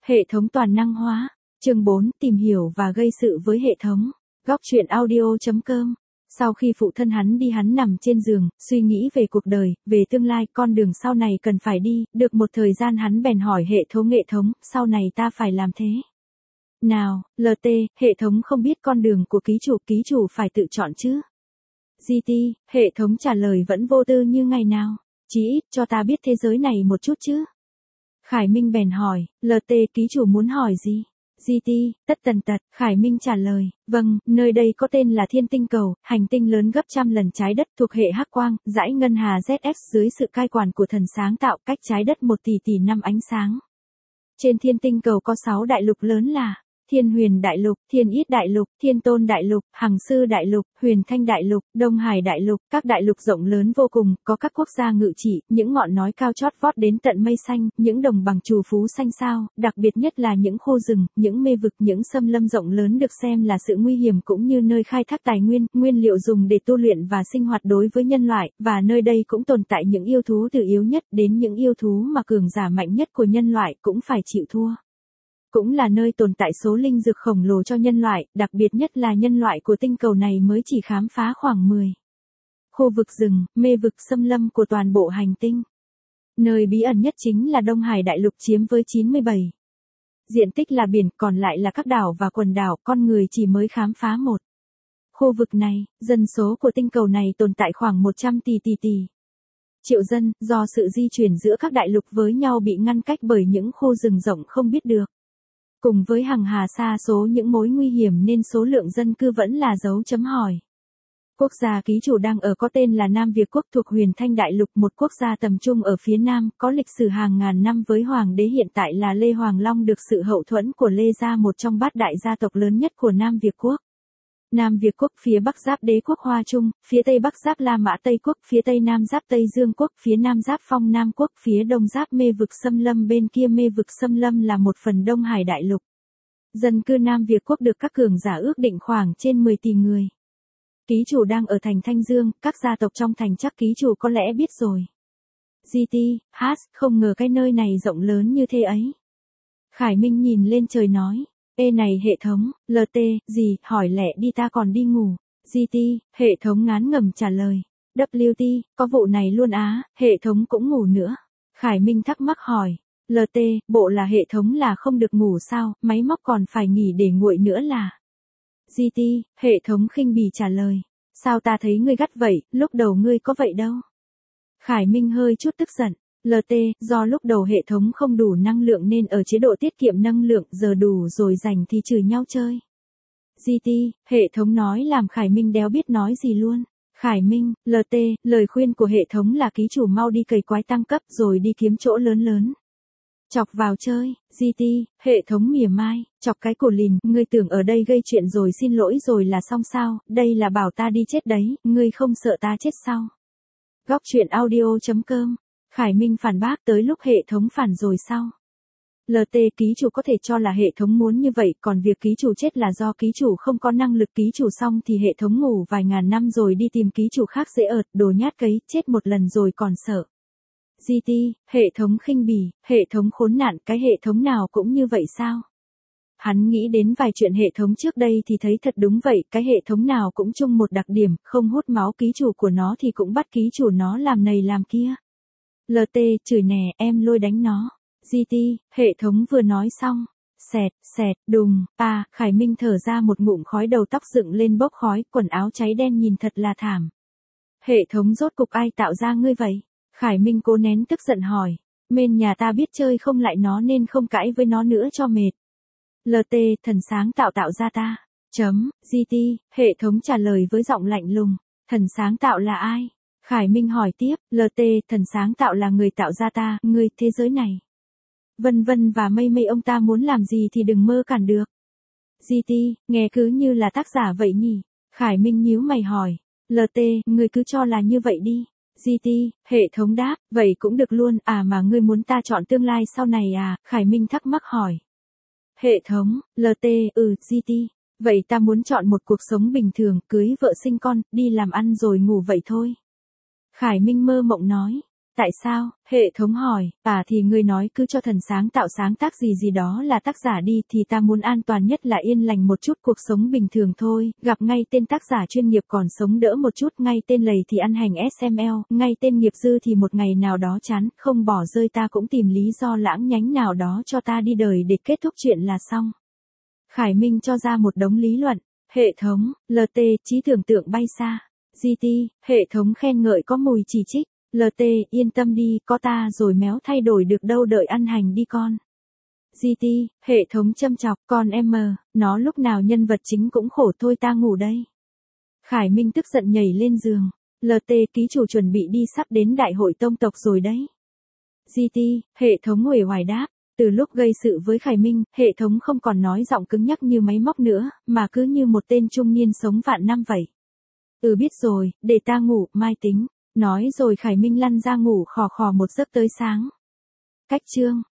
Hệ thống toàn năng hóa. Chương 4, tìm hiểu và gây sự với hệ thống. Góc truyện audio.com. Sau khi phụ thân hắn đi, hắn nằm trên giường, suy nghĩ về cuộc đời, về tương lai, con đường sau này cần phải đi, được một thời gian hắn bèn hỏi hệ thống, sau này ta phải làm thế nào? LT, hệ thống không biết con đường của ký chủ phải tự chọn chứ? GT, hệ thống trả lời vẫn vô tư như ngày nào. Chí ít cho ta biết thế giới này một chút chứ. Khải Minh bèn hỏi, LT, ký chủ muốn hỏi gì? GT, tất tần tật, Khải Minh trả lời, vâng, nơi đây có tên là Thiên Tinh Cầu, hành tinh lớn gấp trăm lần trái đất thuộc hệ Hắc Quang, dải ngân hà ZX dưới sự cai quản của thần sáng tạo, cách trái đất 1 tỷ năm ánh sáng. Trên Thiên Tinh Cầu có 6 đại lục lớn là Thiên Huyền Đại Lục, Thiên Yết Đại Lục, Thiên Tôn Đại Lục, Hằng Sư Đại Lục, Huyền Thanh Đại Lục, Đông Hải Đại Lục, các đại lục rộng lớn vô cùng, có các quốc gia ngự trị, những ngọn núi cao chót vót đến tận mây xanh, những đồng bằng trù phú xanh sao, đặc biệt nhất là những khu rừng, những mê vực, những xâm lâm rộng lớn được xem là sự nguy hiểm cũng như nơi khai thác tài nguyên, nguyên liệu dùng để tu luyện và sinh hoạt đối với nhân loại, và nơi đây cũng tồn tại những yêu thú từ yếu nhất đến những yêu thú mà cường giả mạnh nhất của nhân loại cũng phải chịu thua. Cũng là nơi tồn tại số linh dược khổng lồ cho nhân loại, đặc biệt nhất là nhân loại của tinh cầu này mới chỉ khám phá khoảng 10 khu vực rừng, mê vực xâm lâm của toàn bộ hành tinh. Nơi bí ẩn nhất chính là Đông Hải Đại Lục chiếm với 97 diện tích là biển, còn lại là các đảo và quần đảo, con người chỉ mới khám phá một khu vực này. Dân số của tinh cầu này tồn tại khoảng 100 tỷ triệu dân, do sự di chuyển giữa các đại lục với nhau bị ngăn cách bởi những khu rừng rộng không biết được. Cùng với hằng hà sa số những mối nguy hiểm nên số lượng dân cư vẫn là dấu chấm hỏi. Quốc gia ký chủ đang ở có tên là Nam Việt Quốc thuộc Huyền Thanh Đại Lục, một quốc gia tầm trung ở phía Nam, có lịch sử hàng ngàn năm với hoàng đế hiện tại là Lê Hoàng Long, được sự hậu thuẫn của Lê gia, một trong bát đại gia tộc lớn nhất của Nam Việt Quốc. Nam Việt Quốc phía Bắc giáp Đế quốc Hoa Trung, phía Tây Bắc giáp La Mã Tây Quốc, phía Tây Nam giáp Tây Dương Quốc, phía Nam giáp Phong Nam Quốc, phía Đông giáp mê vực xâm lâm, bên kia mê vực xâm lâm là một phần Đông Hải Đại Lục. Dân cư Nam Việt Quốc được các cường giả ước định khoảng trên 10 tỷ người. Ký chủ đang ở thành Thanh Dương, các gia tộc trong thành chắc ký chủ có lẽ biết rồi. GT, không ngờ cái nơi này rộng lớn như thế ấy. Khải Minh nhìn lên trời nói. Ê này hệ thống, LT, gì, hỏi lẹ đi ta còn đi ngủ. GT, hệ thống ngán ngẩm trả lời. WT, có vụ này luôn á, hệ thống cũng ngủ nữa. Khải Minh thắc mắc hỏi. LT, bộ là hệ thống là không được ngủ sao, máy móc còn phải nghỉ để nguội nữa là. GT, hệ thống khinh bỉ trả lời. Sao ta thấy ngươi gắt vậy, lúc đầu ngươi có vậy đâu. Khải Minh hơi chút tức giận. LT, do lúc đầu hệ thống không đủ năng lượng nên ở chế độ tiết kiệm năng lượng, giờ đủ rồi rảnh thì chửi nhau chơi. GT, hệ thống nói làm Khải Minh đéo biết nói gì luôn. Khải Minh, LT, lời khuyên của hệ thống là ký chủ mau đi cày quái tăng cấp rồi đi kiếm chỗ lớn. Chọc vào chơi. GT, hệ thống mỉa mai, chọc cái cổ lìn, ngươi tưởng ở đây gây chuyện rồi xin lỗi rồi là xong sao, đây là bảo ta đi chết đấy, ngươi không sợ ta chết sao? Góc truyện audio.com. Khải Minh phản bác, tới lúc hệ thống phản rồi sao? LT, ký chủ có thể cho là hệ thống muốn như vậy, còn việc ký chủ chết là do ký chủ không có năng lực, ký chủ xong thì hệ thống ngủ vài ngàn năm rồi đi tìm ký chủ khác dễ ợt, đồ nhát cấy, chết một lần rồi còn sợ. GT, hệ thống khinh bỉ, hệ thống khốn nạn, cái hệ thống nào cũng như vậy sao? Hắn nghĩ đến vài chuyện hệ thống trước đây thì thấy thật đúng vậy, cái hệ thống nào cũng chung một đặc điểm, không hút máu ký chủ của nó thì cũng bắt ký chủ nó làm này làm kia. LT, chửi nè, em lôi đánh nó. GT, hệ thống vừa nói xong. Xẹt, đùng, Khải Minh thở ra một ngụm khói, đầu tóc dựng lên bốc khói, quần áo cháy đen nhìn thật là thảm. Hệ thống rốt cục ai tạo ra ngươi vậy? Khải Minh cố nén tức giận hỏi. Bên nhà ta biết chơi không lại nó nên không cãi với nó nữa cho mệt. LT, thần sáng tạo ra ta. GT, hệ thống trả lời với giọng lạnh lùng. Thần sáng tạo là ai? Khải Minh hỏi tiếp. LT, thần sáng tạo là người tạo ra ta, ngươi, thế giới này. Vân vân và mây ông ta muốn làm gì thì đừng mơ cản được. GT, nghe cứ như là tác giả vậy nhỉ? Khải Minh nhíu mày hỏi. LT, ngươi cứ cho là như vậy đi. GT, hệ thống đáp, vậy cũng được luôn, mà ngươi muốn ta chọn tương lai sau này à? Khải Minh thắc mắc hỏi. Hệ thống, LT, GT, vậy ta muốn chọn một cuộc sống bình thường, cưới vợ sinh con, đi làm ăn rồi ngủ vậy thôi. Khải Minh mơ mộng nói. Tại sao? Hệ thống hỏi, thì ngươi nói cứ cho thần sáng tạo sáng tác gì gì đó là tác giả đi thì ta muốn an toàn nhất là yên lành một chút cuộc sống bình thường thôi, gặp ngay tên tác giả chuyên nghiệp còn sống đỡ một chút, ngay tên lầy thì ăn hành SML, ngay tên nghiệp dư thì một ngày nào đó chán, không bỏ rơi ta cũng tìm lý do lãng nhánh nào đó cho ta đi đời để kết thúc chuyện là xong. Khải Minh cho ra một đống lý luận, hệ thống, LT, trí tưởng tượng bay xa, GT, hệ thống khen ngợi có mùi chỉ trích. LT, yên tâm đi, có ta rồi méo thay đổi được đâu, đợi ăn hành đi con. GT, hệ thống châm chọc, con em nó lúc nào nhân vật chính cũng khổ thôi, ta ngủ đây. Khải Minh tức giận nhảy lên giường. LT, ký chủ chuẩn bị đi, sắp đến đại hội tông tộc rồi đấy. GT, hệ thống uể oải đáp. Từ lúc gây sự với Khải Minh, hệ thống không còn nói giọng cứng nhắc như máy móc nữa, mà cứ như một tên trung niên sống vạn năm vậy. Biết rồi, để ta ngủ, mai tính. Nói rồi Khải Minh lăn ra ngủ khò khò một giấc tới sáng. Cách chương